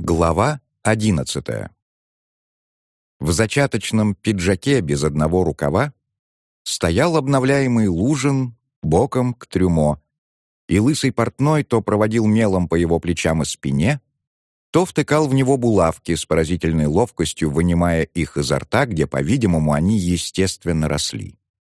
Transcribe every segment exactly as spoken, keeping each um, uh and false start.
Глава одиннадцатая. В зачаточном пиджаке без одного рукава стоял обновляемый Лужин боком к трюмо, и лысый портной то проводил мелом по его плечам и спине, то втыкал в него булавки с поразительной ловкостью, вынимая их изо рта, где, по-видимому, они естественно росли.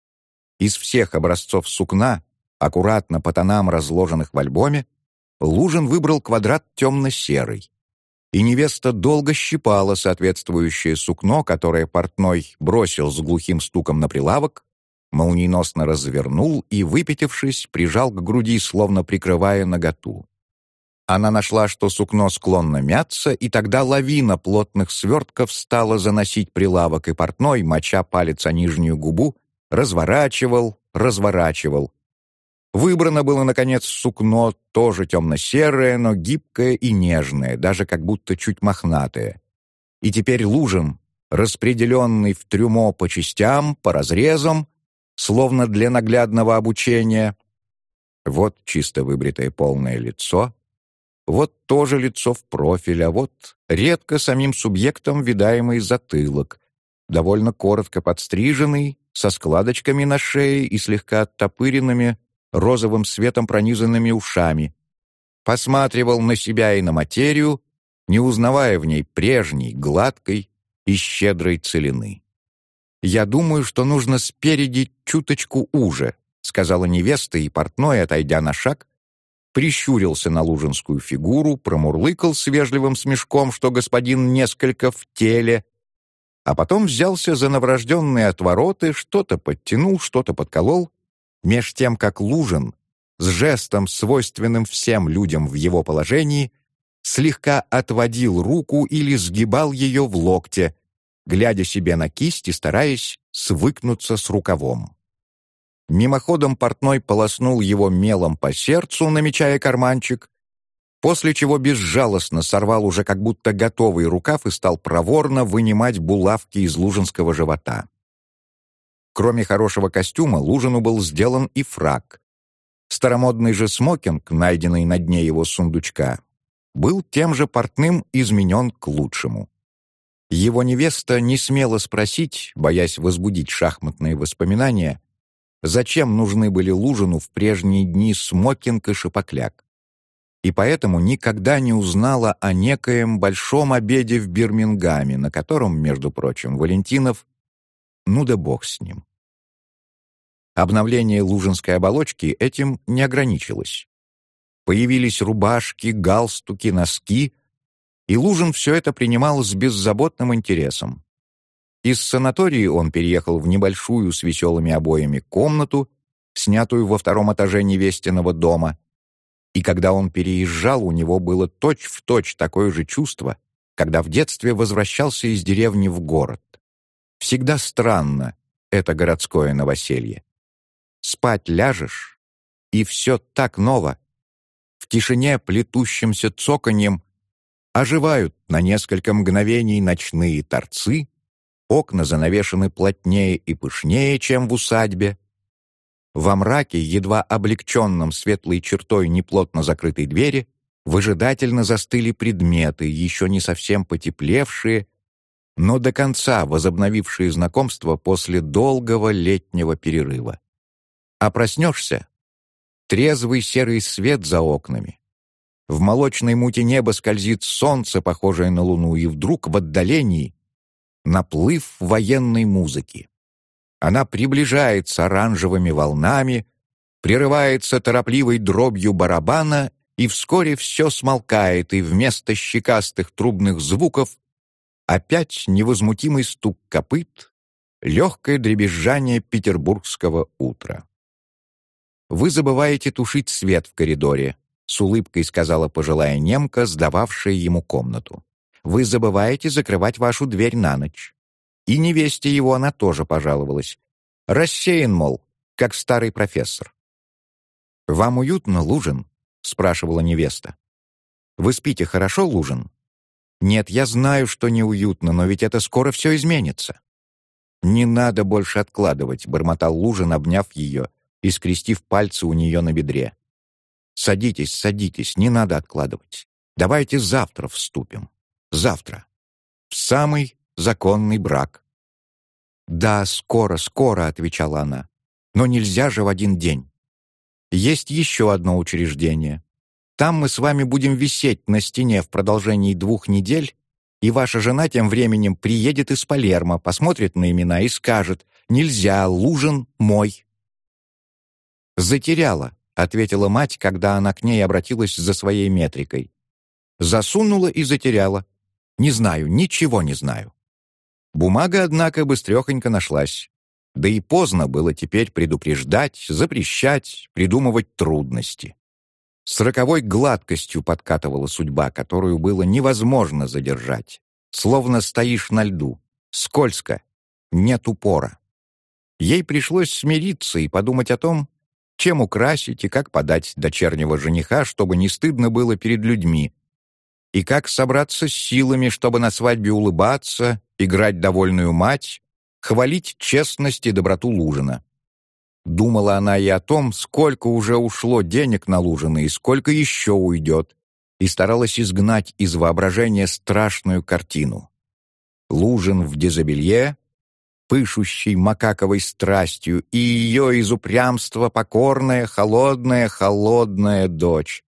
Из всех образцов сукна, аккуратно по тонам разложенных в альбоме, Лужин выбрал квадрат темно-серый, и невеста долго щипала соответствующее сукно, которое портной бросил с глухим стуком на прилавок, молниеносно развернул и, выпятившись, прижал к груди, словно прикрывая наготу. Она нашла, что сукно склонно мяться, и тогда лавина плотных свертков стала заносить прилавок, и портной, моча палец о нижнюю губу, разворачивал, разворачивал. Выбрано было, наконец, сукно, тоже темно-серое, но гибкое и нежное, даже как будто чуть мохнатое. И теперь Лужин, распределенный в трюмо по частям, по разрезам, словно для наглядного обучения. Вот чисто выбритое полное лицо, вот тоже лицо в профиль, а вот редко самим субъектом видаемый затылок, довольно коротко подстриженный, со складочками на шее и слегка оттопыренными, розовым светом пронизанными ушами, посматривал на себя и на материю, не узнавая в ней прежней, гладкой и щедрой целины. «Я думаю, что нужно спереди чуточку уже», сказала невеста, и портной, отойдя на шаг, прищурился на лужинскую фигуру, промурлыкал с вежливым смешком, что господин несколько в теле, а потом взялся за новорожденные отвороты, что-то подтянул, что-то подколол, меж тем, как Лужин, с жестом, свойственным всем людям в его положении, слегка отводил руку или сгибал ее в локте, глядя себе на кисть и стараясь свыкнуться с рукавом. Мимоходом портной полоснул его мелом по сердцу, намечая карманчик, после чего безжалостно сорвал уже как будто готовый рукав и стал проворно вынимать булавки из лужинского живота. Кроме хорошего костюма, Лужину был сделан и фрак. Старомодный же смокинг, найденный на дне его сундучка, был тем же портным изменен к лучшему. Его невеста не смела спросить, боясь возбудить шахматные воспоминания, зачем нужны были Лужину в прежние дни смокинг и шапокляк, и поэтому никогда не узнала о некоем большом обеде в Бирмингаме, на котором, между прочим, Валентинов ну да бог с ним. Обновление лужинской оболочки этим не ограничилось. Появились рубашки, галстуки, носки, и Лужин все это принимал с беззаботным интересом. Из санатории он переехал в небольшую с веселыми обоями комнату, снятую во втором этаже невестиного дома, и когда он переезжал, у него было точь-в-точь такое же чувство, когда в детстве возвращался из деревни в город. Всегда странно это городское новоселье. Спать ляжешь, и все так ново. В тишине, плетущимся цоканьем, оживают на несколько мгновений ночные торцы, окна занавешены плотнее и пышнее, чем в усадьбе. Во мраке, едва облегченном светлой чертой неплотно закрытой двери, выжидательно застыли предметы, еще не совсем потеплевшие, но до конца возобновившие знакомство после долгого летнего перерыва. А проснешься — трезвый серый свет за окнами. В молочной муте неба скользит солнце, похожее на луну, и вдруг в отдалении наплыв военной музыки. Она приближается оранжевыми волнами, прерывается торопливой дробью барабана, и вскоре все смолкает, и вместо щекастых трубных звуков опять невозмутимый стук копыт, легкое дребезжание петербургского утра. «Вы забываете тушить свет в коридоре», — с улыбкой сказала пожилая немка, сдававшая ему комнату. «Вы забываете закрывать вашу дверь на ночь». И невесте его она тоже пожаловалась. Рассеян, мол, как старый профессор. «Вам уютно, Лужин?» — спрашивала невеста. «Вы спите хорошо, Лужин?» «Нет, я знаю, что неуютно, но ведь это скоро все изменится». «Не надо больше откладывать», — бормотал Лужин, обняв ее и скрестив пальцы у нее на бедре. «Садитесь, садитесь, не надо откладывать. Давайте завтра вступим». Завтра. В самый законный брак». «Да, скоро, скоро», — отвечала она. «Но нельзя же в один день. Есть еще одно учреждение. Там мы с вами будем висеть на стене в продолжении двух недель, и ваша жена тем временем приедет из Палермо, посмотрит на имена и скажет: «Нельзя, Лужин мой». «Затеряла», — ответила мать, когда она к ней обратилась за своей метрикой. «Засунула и затеряла. Не знаю, ничего не знаю». Бумага, однако, быстрехонько нашлась. Да и поздно было теперь предупреждать, запрещать, придумывать трудности. С роковой гладкостью подкатывала судьба, которую было невозможно задержать. Словно стоишь на льду. Скользко. Нет упора. Ей пришлось смириться и подумать о том, чем украсить и как подать дочернего жениха, чтобы не стыдно было перед людьми, и как собраться с силами, чтобы на свадьбе улыбаться, играть довольную мать, хвалить честность и доброту Лужина. Думала она и о том, сколько уже ушло денег на Лужина и сколько еще уйдет, и старалась изгнать из воображения страшную картину. Лужин в дезобелье, пышущий макаковой страстью, и ее из упрямства покорная, холодная, холодная дочь.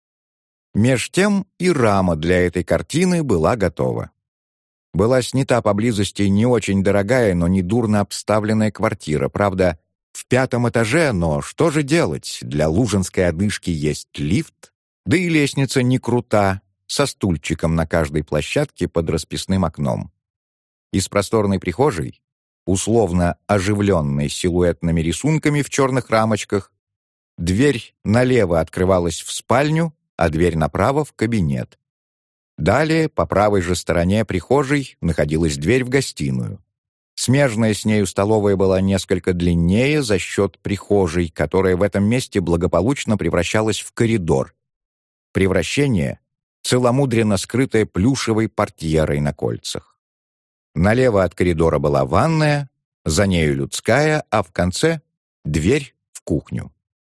Меж тем и рама для этой картины была готова. Была снята поблизости не очень дорогая, но недурно обставленная квартира, правда, в пятом этаже, но что же делать? Для лужинской одышки есть лифт, да и лестница не крута, со стульчиком на каждой площадке под расписным окном. Из просторной прихожей, условно оживленной силуэтными рисунками в черных рамочках, дверь налево открывалась в спальню, а дверь направо — в кабинет. Далее, по правой же стороне прихожей, находилась дверь в гостиную. Смежная с нею столовая была несколько длиннее за счет прихожей, которая в этом месте благополучно превращалась в коридор. Превращение целомудренно скрытое плюшевой портьерой на кольцах. Налево от коридора была ванная, за нею людская, а в конце — дверь в кухню.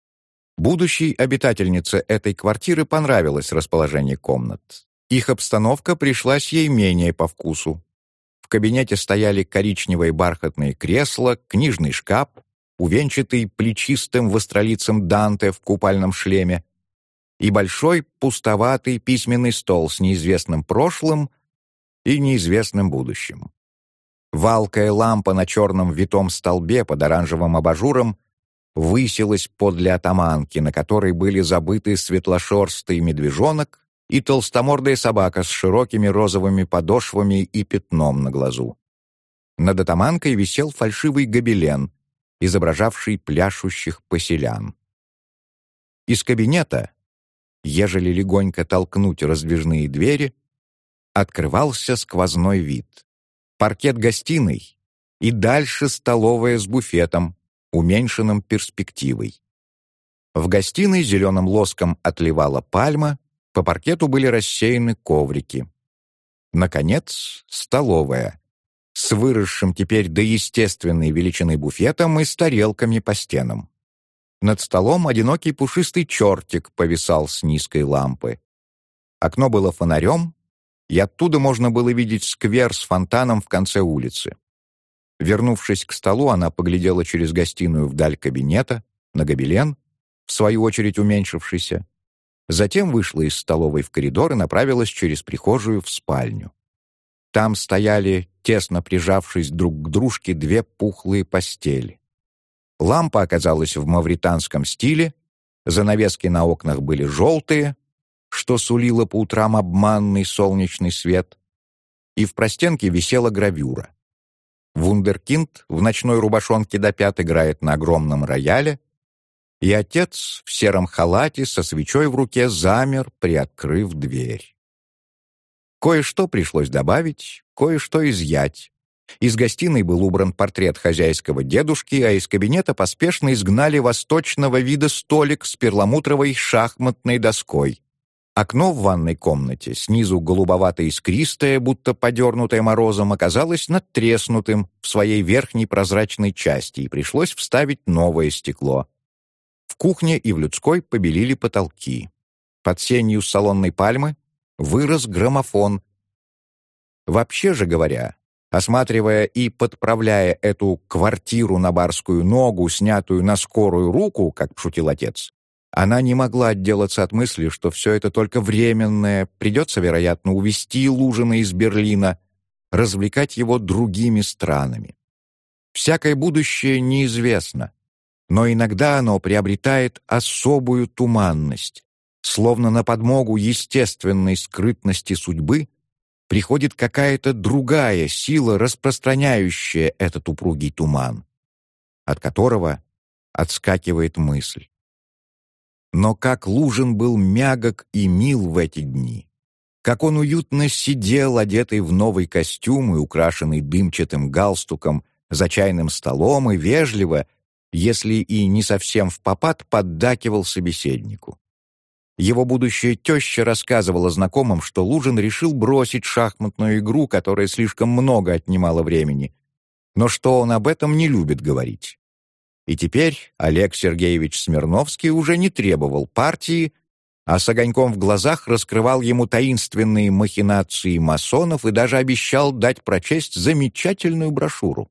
Будущей обитательнице этой квартиры понравилось расположение комнат. Их обстановка пришлась ей менее по вкусу. В кабинете стояли коричневые бархатные кресла, книжный шкаф, увенчатый плечистым востролицем Данте в купальном шлеме, и большой пустоватый письменный стол с неизвестным прошлым и неизвестным будущим. Валкая лампа на черном витом столбе под оранжевым абажуром высилась подле атаманки, на которой были забыты светлошерстый медвежонок и толстомордая собака с широкими розовыми подошвами и пятном на глазу. Над атаманкой висел фальшивый гобелен, изображавший пляшущих поселян. Из кабинета, ежели легонько толкнуть раздвижные двери, открывался сквозной вид. Паркет гостиной и дальше столовая с буфетом, уменьшенным перспективой. В гостиной зеленым лоском отливала пальма, по паркету были рассеяны коврики. Наконец, столовая, с выросшим теперь до естественной величины буфетом и с тарелками по стенам. Над столом одинокий пушистый чертик повисал с низкой лампы. Окно было фонарем, и оттуда можно было видеть сквер с фонтаном в конце улицы. Вернувшись к столу, она поглядела через гостиную вдаль кабинета, на гобелен, в свою очередь уменьшившийся. Затем вышла из столовой в коридор и направилась через прихожую в спальню. Там стояли, тесно прижавшись друг к дружке, две пухлые постели. Лампа оказалась в мавританском стиле, занавески на окнах были желтые, что сулило по утрам обманный солнечный свет, и в простенке висела гравюра. Вундеркинд в ночной рубашонке до пят играет на огромном рояле, и отец в сером халате со свечой в руке замер, приоткрыв дверь. Кое-что пришлось добавить, кое-что изъять. Из гостиной был убран портрет хозяйского дедушки, а из кабинета поспешно изгнали восточного вида столик с перламутровой шахматной доской. Окно в ванной комнате, снизу голубовато-искристое, будто подернутое морозом, оказалось надтреснутым в своей верхней прозрачной части, и пришлось вставить новое стекло. В кухне и в людской побелили потолки. Под сенью салонной пальмы вырос граммофон, Вообще же говоря, осматривая и подправляя эту квартиру на барскую ногу, снятую на скорую руку, как шутил отец, она не могла отделаться от мысли, что все это только временное, придется, вероятно, увезти Лужина из Берлина, развлекать его другими странами. Всякое будущее неизвестно, но иногда оно приобретает особую туманность, словно на подмогу естественной скрытности судьбы приходит какая-то другая сила, распространяющая этот упругий туман, от которого отскакивает мысль. Но как Лужин был мягок и мил в эти дни, как он уютно сидел, одетый в новый костюм и украшенный дымчатым галстуком, за чайным столом и вежливо, если и не совсем впопад, поддакивал собеседнику. Его будущая теща рассказывала знакомым, что Лужин решил бросить шахматную игру, которая слишком много отнимала времени, но что он об этом не любит говорить. И теперь Олег Сергеевич Смирновский уже не требовал партии, а с огоньком в глазах раскрывал ему таинственные махинации масонов и даже обещал дать прочесть замечательную брошюру.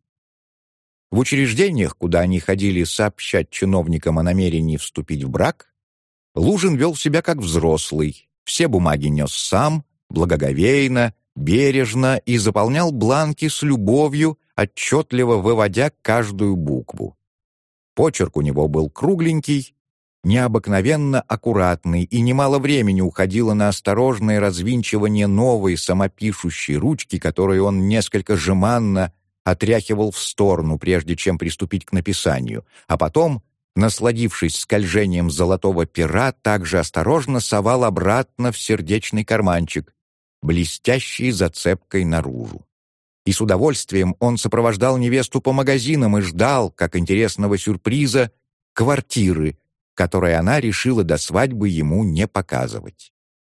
В учреждениях, куда они ходили сообщать чиновникам о намерении вступить в брак, Лужин вел себя как взрослый, все бумаги нес сам, благоговейно, бережно и заполнял бланки с любовью, отчетливо выводя каждую букву. Почерк у него был кругленький, необыкновенно аккуратный, и немало времени уходило на осторожное развинчивание новой самопишущей ручки, которую он несколько жеманно отряхивал в сторону, прежде чем приступить к написанию, а потом, насладившись скольжением золотого пера, также осторожно совал обратно в сердечный карманчик, блестящий зацепкой наружу. И с удовольствием он сопровождал невесту по магазинам и ждал, как интересного сюрприза, квартиры, которой она решила до свадьбы ему не показывать.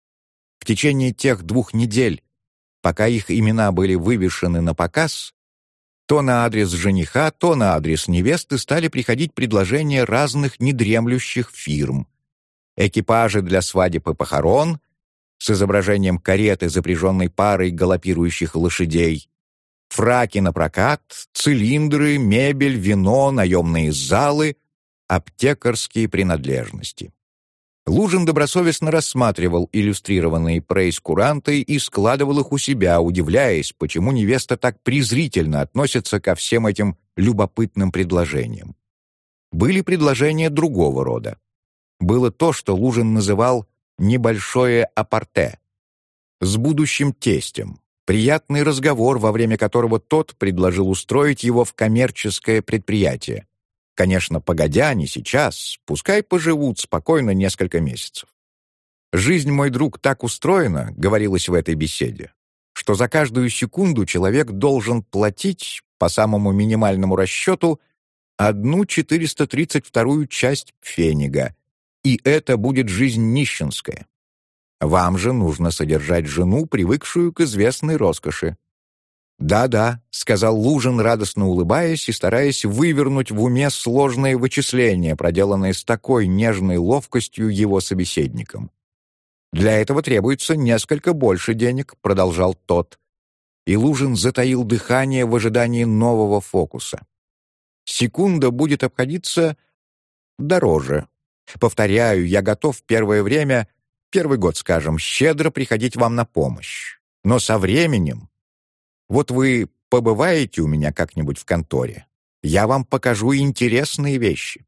В течение тех двух недель, пока их имена были вывешены на показ, то на адрес жениха, то на адрес невесты стали приходить предложения разных недремлющих фирм. Экипажи для свадеб и похорон с изображением кареты, запряженной парой галопирующих лошадей, фраки на прокат, цилиндры, мебель, вино, наемные залы, аптекарские принадлежности. Лужин добросовестно рассматривал иллюстрированные прейскуранты и складывал их у себя, удивляясь, почему невеста так презрительно относится ко всем этим любопытным предложениям. Были предложения другого рода. Было то, что Лужин называл «небольшое апарте» с будущим тестем, приятный разговор, во время которого тот предложил устроить его в коммерческое предприятие. Конечно, погодя, не сейчас, пускай поживут спокойно несколько месяцев. «Жизнь, мой друг, так устроена, — говорилось в этой беседе, — что за каждую секунду человек должен платить, по самому минимальному расчету, одну четыреста тридцать вторую часть пфенига, и это будет жизнь нищенская. Вам же нужно содержать жену, привыкшую к известной роскоши». «Да-да», — сказал Лужин, радостно улыбаясь и стараясь вывернуть в уме сложные вычисления, проделанные с такой нежной ловкостью его собеседником. «Для этого требуется несколько больше денег», — продолжал тот. И Лужин затаил дыхание в ожидании нового фокуса. «Секунда будет обходиться дороже. Повторяю, я готов первое время, первый год, скажем, щедро приходить вам на помощь. Но со временем... Вот вы побываете у меня как-нибудь в конторе, я вам покажу интересные вещи».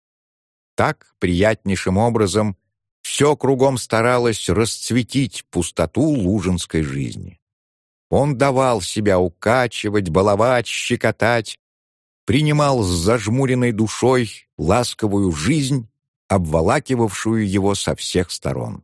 Так, приятнейшим образом, все кругом старалось расцветить пустоту лужинской жизни. Он давал себя укачивать, баловать, щекотать, принимал с зажмуренной душой ласковую жизнь, обволакивавшую его со всех сторон.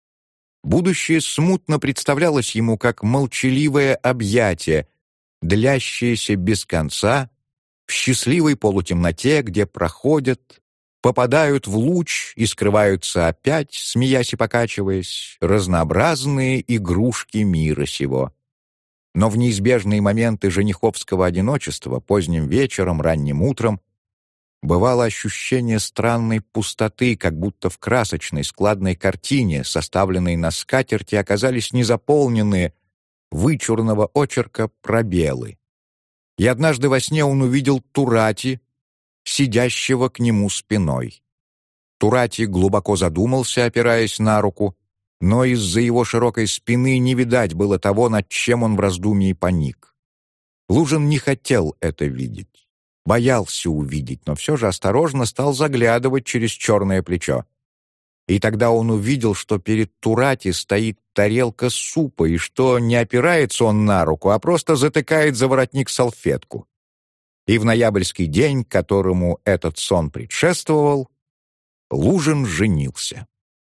Будущее смутно представлялось ему как молчаливое объятие, длящееся без конца, в счастливой полутемноте, где проходят, попадают в луч и скрываются опять, смеясь и покачиваясь, разнообразные игрушки мира сего. Но в неизбежные моменты жениховского одиночества, поздним вечером, ранним утром, бывало ощущение странной пустоты, как будто в красочной складной картине, составленной на скатерти, оказались незаполненные, вычурного очерка пробелы. И однажды во сне он увидел Турати, сидящего к нему спиной. Турати глубоко задумался, опираясь на руку, но из-за его широкой спины не видать было того, над чем он в раздумье поник. Лужин не хотел это видеть, боялся увидеть, но все же осторожно стал заглядывать через черное плечо. И тогда он увидел, что перед Турати стоит тарелка супа, и что не опирается он на руку, а просто затыкает за воротник салфетку. И в ноябрьский день, которому этот сон предшествовал, Лужин женился.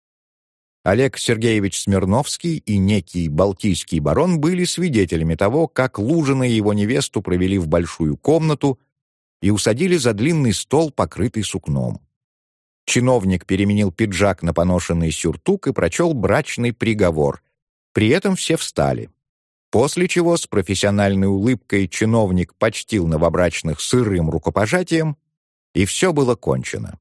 Олег Сергеевич Смирновский и некий балтийский барон были свидетелями того, как Лужина и его невесту провели в большую комнату и усадили за длинный стол, покрытый сукном. Чиновник переменил пиджак на поношенный сюртук и прочел брачный приговор. При этом все встали. После чего с профессиональной улыбкой чиновник почтил новобрачных сырым рукопожатием, и все было кончено.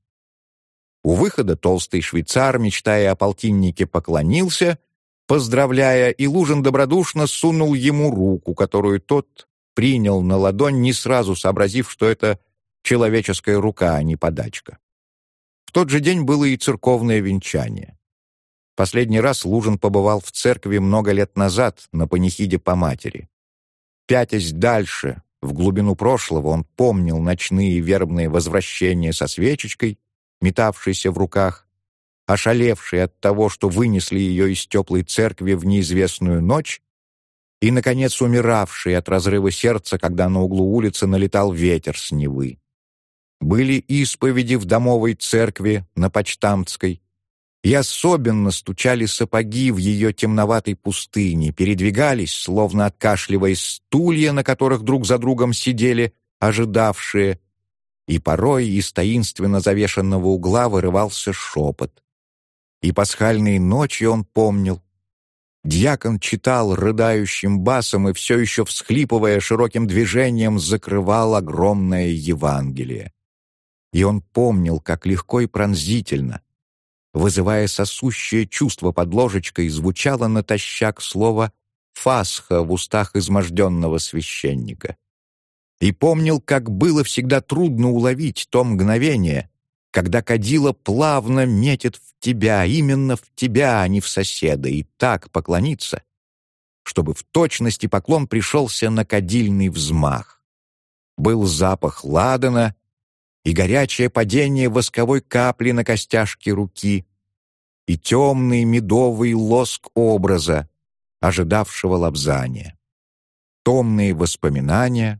У выхода толстый швейцар, мечтая о полтиннике, поклонился, поздравляя, и Лужин добродушно сунул ему руку, которую тот принял на ладонь, не сразу сообразив, что это человеческая рука, а не подачка. В тот же день было и церковное венчание. Последний раз Лужин побывал в церкви много лет назад на панихиде по матери. Пятясь дальше, в глубину прошлого, он помнил ночные вербные возвращения со свечечкой, метавшейся в руках, ошалевший от того, что вынесли ее из теплой церкви в неизвестную ночь, и, наконец, умиравший от разрыва сердца, когда на углу улицы налетал ветер с Невы. Были исповеди в домовой церкви на Почтамтской, и особенно стучали сапоги в ее темноватой пустыне, передвигались, словно откашливаясь, стулья, на которых друг за другом сидели ожидавшие, и порой из таинственно завешенного угла вырывался шепот. И пасхальные ночи он помнил. Дьякон читал рыдающим басом и все еще, всхлипывая широким движением, закрывал огромное Евангелие. И он помнил, как легко и пронзительно, вызывая сосущее чувство под ложечкой, звучало натощак слово «фасха» в устах изможденного священника. И помнил, как было всегда трудно уловить то мгновение, когда кадила плавно метит в тебя, именно в тебя, а не в соседа, и так поклониться, чтобы в точности поклон пришелся на кадильный взмах. Был запах ладана и горячее падение восковой капли на костяшке руки, и темный медовый лоск образа, ожидавшего лобзания. Томные воспоминания,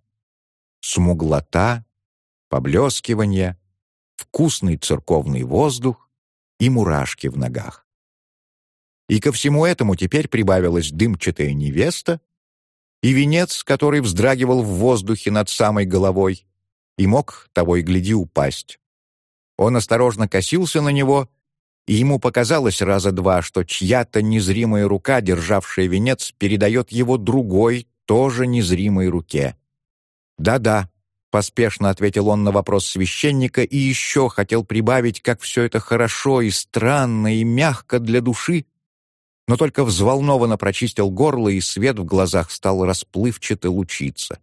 смуглота, поблескивание, вкусный церковный воздух и мурашки в ногах. И ко всему этому теперь прибавилась дымчатая невеста и венец, который вздрагивал в воздухе над самой головой и мог, того и гляди, упасть. Он осторожно косился на него, и ему показалось раза два, что чья-то незримая рука, державшая венец, передает его другой, тоже незримой руке. «Да-да», — поспешно ответил он на вопрос священника и еще хотел прибавить, как все это хорошо и странно и мягко для души, но только взволнованно прочистил горло, и свет в глазах стал расплывчато лучиться.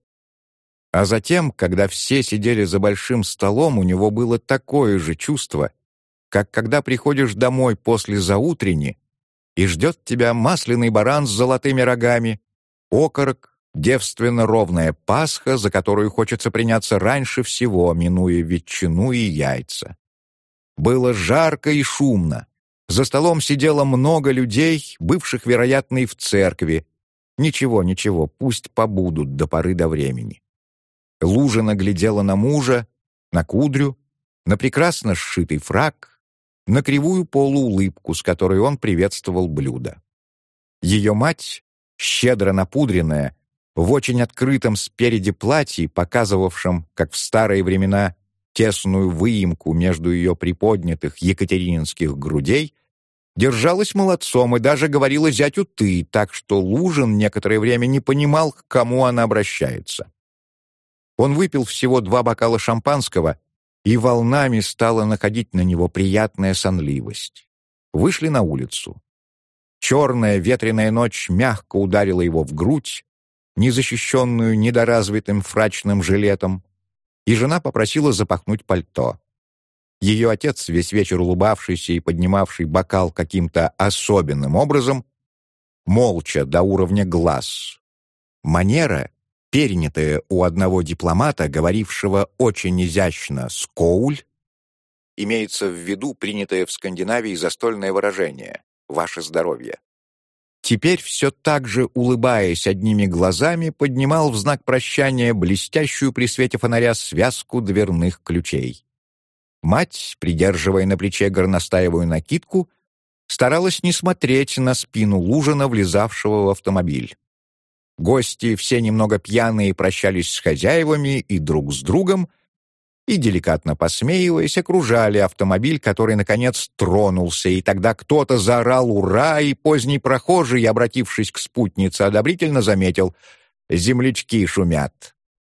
А затем, когда все сидели за большим столом, у него было такое же чувство, как когда приходишь домой после заутрени, и ждет тебя масляный баран с золотыми рогами, окорок, девственно ровная пасха, за которую хочется приняться раньше всего, минуя ветчину и яйца. Было жарко и шумно. За столом сидело много людей, бывших, вероятно, и в церкви. Ничего, ничего, пусть побудут до поры до времени. Лужина глядела на мужа, на кудрю, на прекрасно сшитый фрак, на кривую полуулыбку, с которой он приветствовал блюдо. Ее мать, щедро напудренная, в очень открытом спереди платье, показывавшем, как в старые времена, тесную выемку между ее приподнятых екатерининских грудей, держалась молодцом и даже говорила зятю «ты», так что Лужин некоторое время не понимал, к кому она обращается. Он выпил всего два бокала шампанского, и волнами стала находить на него приятная сонливость. Вышли на улицу. Черная ветреная ночь мягко ударила его в грудь, незащищенную недоразвитым фрачным жилетом, и жена попросила запахнуть пальто. Ее отец, весь вечер улыбавшийся и поднимавший бокал каким-то особенным образом, молча до уровня глаз. Манера, перенятая у одного дипломата, говорившего очень изящно «скоуль», имеется в виду принятое в Скандинавии застольное выражение «Ваше здоровье». Теперь, все так же улыбаясь одними глазами, поднимал в знак прощания блестящую при свете фонаря связку дверных ключей. Мать, придерживая на плече горностаевую накидку, старалась не смотреть на спину Лужина, влезавшего в автомобиль. Гости, все немного пьяные, прощались с хозяевами и друг с другом, и, деликатно посмеиваясь, окружали автомобиль, который, наконец, тронулся, и тогда кто-то заорал «Ура!», и поздний прохожий, обратившись к спутнице, одобрительно заметил «Землячки шумят».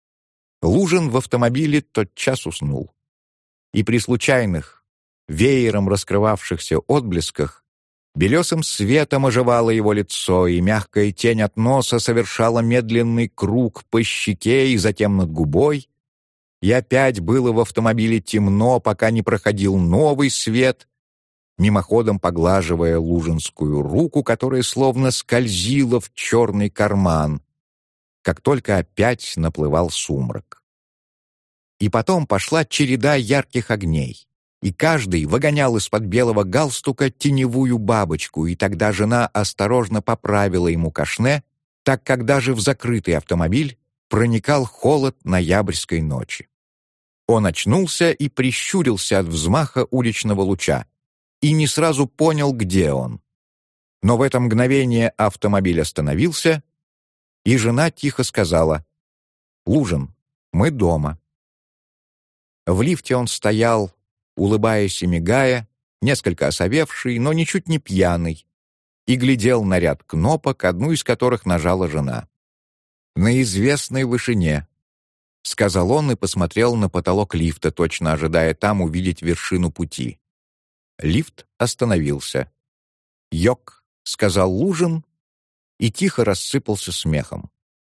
Лужин в автомобиле тотчас уснул. И при случайных, веером раскрывавшихся отблесках, белесым светом оживало его лицо, и мягкая тень от носа совершала медленный круг по щеке и затем над губой, и опять было в автомобиле темно, пока не проходил новый свет, мимоходом поглаживая лужинскую руку, которая словно скользила в черный карман, как только опять наплывал сумрак. И потом пошла череда ярких огней, и каждый выгонял из-под белого галстука теневую бабочку, и тогда жена осторожно поправила ему кашне, так как даже в закрытый автомобиль проникал холод ноябрьской ночи. Он очнулся и прищурился от взмаха уличного луча, и не сразу понял, где он. Но в это мгновение автомобиль остановился, и жена тихо сказала: «Лужин, мы дома». В лифте он стоял, улыбаясь и мигая, несколько осовевший, но ничуть не пьяный, и глядел на ряд кнопок, одну из которых нажала жена. «На известной вышине», — сказал он и посмотрел на потолок лифта, точно ожидая там увидеть вершину пути. Лифт остановился. «Йок», — сказал Лужин, и тихо рассыпался смехом.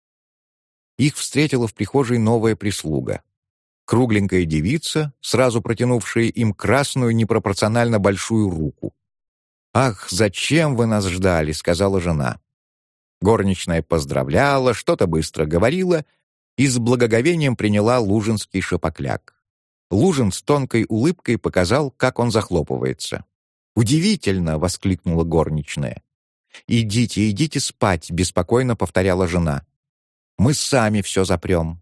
Их встретила в прихожей новая прислуга. Кругленькая девица, сразу протянувшая им красную непропорционально большую руку. «Ах, зачем вы нас ждали?» — сказала жена. Горничная поздравляла, что-то быстро говорила и с благоговением приняла лужинский шапокляк. Лужин с тонкой улыбкой показал, как он захлопывается. «Удивительно!» — воскликнула горничная. «Идите, идите спать!» — беспокойно повторяла жена. «Мы сами все запрем».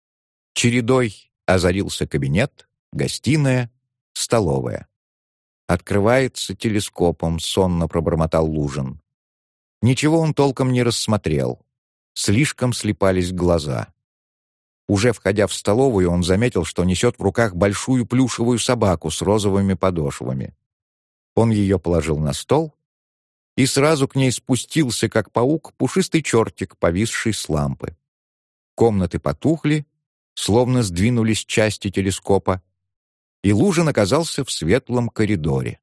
Чередой озарился кабинет, гостиная, столовая. «Открывается телескопом», — сонно пробормотал Лужин. Ничего он толком не рассмотрел. Слишком слипались глаза. Уже входя в столовую, он заметил, что несет в руках большую плюшевую собаку с розовыми подошвами. Он ее положил на стол, и сразу к ней спустился, как паук, пушистый чертик, повисший с лампы. Комнаты потухли, словно сдвинулись части телескопа, и Лужин оказался в светлом коридоре.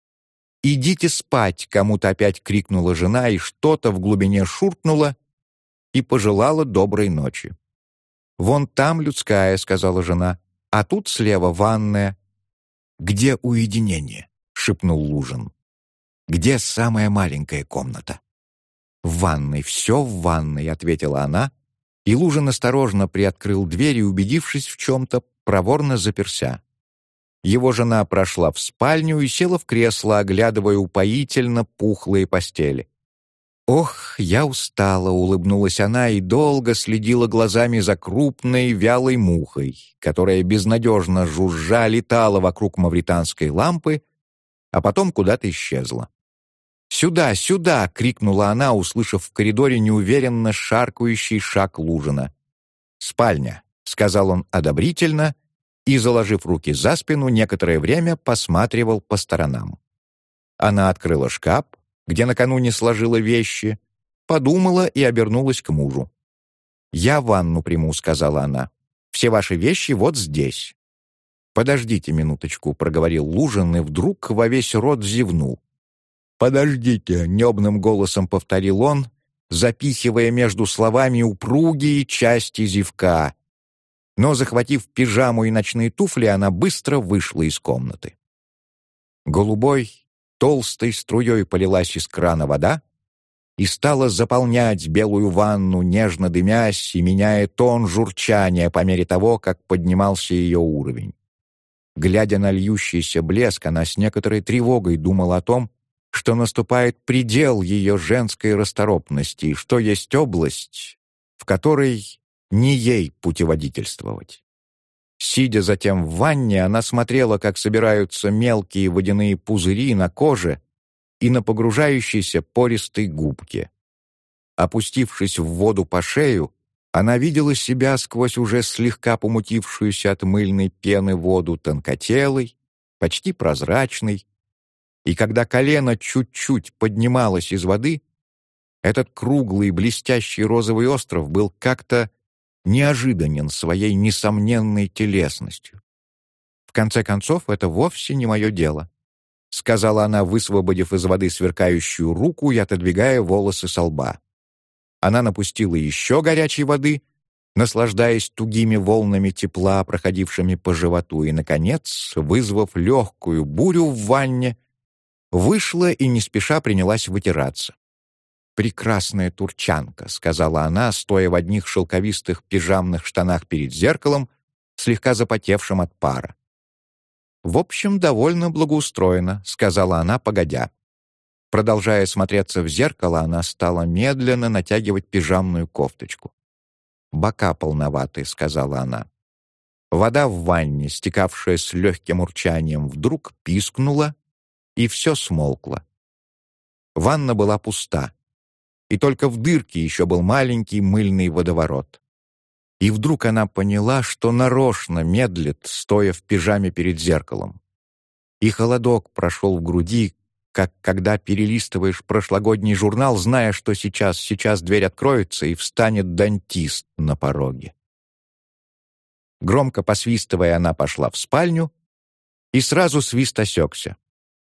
«Идите спать!» — кому-то опять крикнула жена, и что-то в глубине шуркнуло и пожелала доброй ночи. «Вон там людская», — сказала жена, — «а тут слева ванная». «Где уединение?» — шепнул Лужин. «Где самая маленькая комната?» «В ванной, все в ванной», — ответила она, и Лужин осторожно приоткрыл дверь и, убедившись в чем-то, проворно заперся. Его жена прошла в спальню и села в кресло, оглядывая упоительно пухлые постели. «Ох, я устала», — улыбнулась она и долго следила глазами за крупной вялой мухой, которая безнадежно жужжа летала вокруг мавританской лампы, а потом куда-то исчезла. «Сюда, сюда!» — крикнула она, услышав в коридоре неуверенно шаркающий шаг Лужина. «Спальня», — сказал он одобрительно и, заложив руки за спину, некоторое время посматривал по сторонам. Она открыла шкаф, где накануне сложила вещи, подумала и обернулась к мужу. «Я ванну приму», — сказала она. «Все ваши вещи вот здесь». «Подождите минуточку», — проговорил Лужин и вдруг во весь рот зевнул. «Подождите», — небным голосом повторил он, запихивая между словами упругие части зевка. Но, захватив пижаму и ночные туфли, она быстро вышла из комнаты. Голубой, толстой струей полилась из крана вода и стала заполнять белую ванну, нежно дымясь и меняя тон журчания по мере того, как поднимался ее уровень. Глядя на льющийся блеск, она с некоторой тревогой думала о том, что наступает предел ее женской расторопности, и что есть область, в которой не ей путеводительствовать. Сидя затем в ванне, она смотрела, как собираются мелкие водяные пузыри на коже и на погружающейся пористой губке. Опустившись в воду по шею, она видела себя сквозь уже слегка помутившуюся от мыльной пены воду тонкотелой, почти прозрачной, и когда колено чуть-чуть поднималось из воды, этот круглый блестящий розовый остров был как-то неожиданен своей несомненной телесностью. «В конце концов, это вовсе не мое дело», — сказала она, высвободив из воды сверкающую руку и отодвигая волосы со лба. Она напустила еще горячей воды, наслаждаясь тугими волнами тепла, проходившими по животу, и, наконец, вызвав легкую бурю в ванне, вышла и не спеша принялась вытираться. «Прекрасная турчанка», — сказала она, стоя в одних шелковистых пижамных штанах перед зеркалом, слегка запотевшим от пара. «В общем, довольно благоустроена», — сказала она, погодя. Продолжая смотреться в зеркало, она стала медленно натягивать пижамную кофточку. «Бока полноваты», — сказала она. Вода в ванне, стекавшая с легким урчанием, вдруг пискнула, и все смолкло. Ванна была пуста, и только в дырке еще был маленький мыльный водоворот. И вдруг она поняла, что нарочно медлит, стоя в пижаме перед зеркалом. И холодок прошел в груди, как когда перелистываешь прошлогодний журнал, зная, что сейчас, сейчас дверь откроется и встанет дантист на пороге. Громко посвистывая, она пошла в спальню, и сразу свист осекся.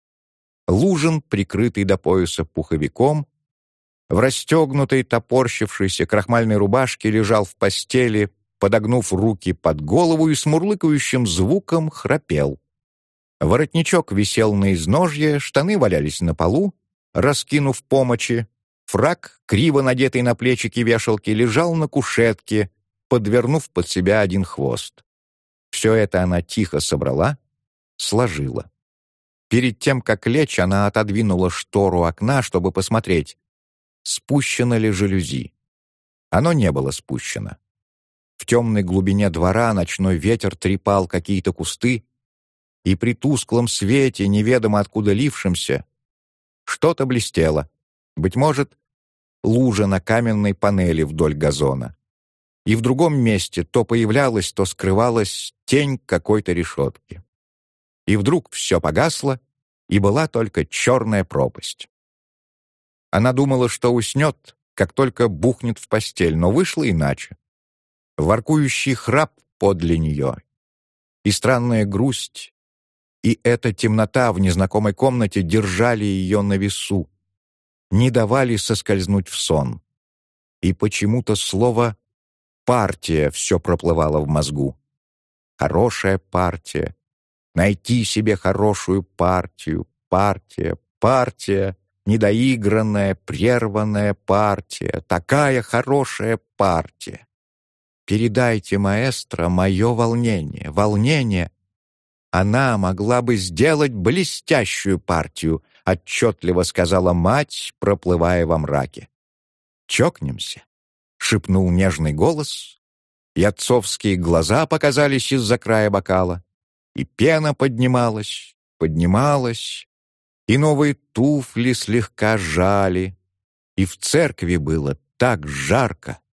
Лужин, прикрытый до пояса пуховиком, в расстегнутой, топорщившейся крахмальной рубашке лежал в постели, подогнув руки под голову и с мурлыкающим звуком храпел. Воротничок висел на изножье, штаны валялись на полу, раскинув помочи, фрак, криво надетый на плечики вешалки, лежал на кушетке, подвернув под себя один хвост. Все это она тихо собрала, сложила. Перед тем, как лечь, она отодвинула штору окна, чтобы посмотреть, спущено ли жалюзи. Оно не было спущено. В темной глубине двора ночной ветер трепал какие-то кусты, и при тусклом свете, неведомо откуда лившемся, что-то блестело, быть может, лужа на каменной панели вдоль газона. И в другом месте то появлялась, то скрывалась тень какой-то решетки. И вдруг все погасло, и была только черная пропасть. Она думала, что уснет, как только бухнет в постель, но вышло иначе. Воркующий храп подле нее, и странная грусть, и эта темнота в незнакомой комнате держали ее на весу, не давали соскользнуть в сон. И почему-то слово «партия» все проплывало в мозгу. Хорошая партия. Найти себе хорошую партию. Партия, партия. Недоигранная, прерванная партия. Такая хорошая партия. Передайте, маэстро, мое волнение. Волнение. Она могла бы сделать блестящую партию, отчетливо сказала мать, проплывая во мраке. «Чокнемся», — шепнул нежный голос, и отцовские глаза показались из-за края бокала, и пена поднималась, поднималась, и новые туфли слегка жали, и в церкви было так жарко,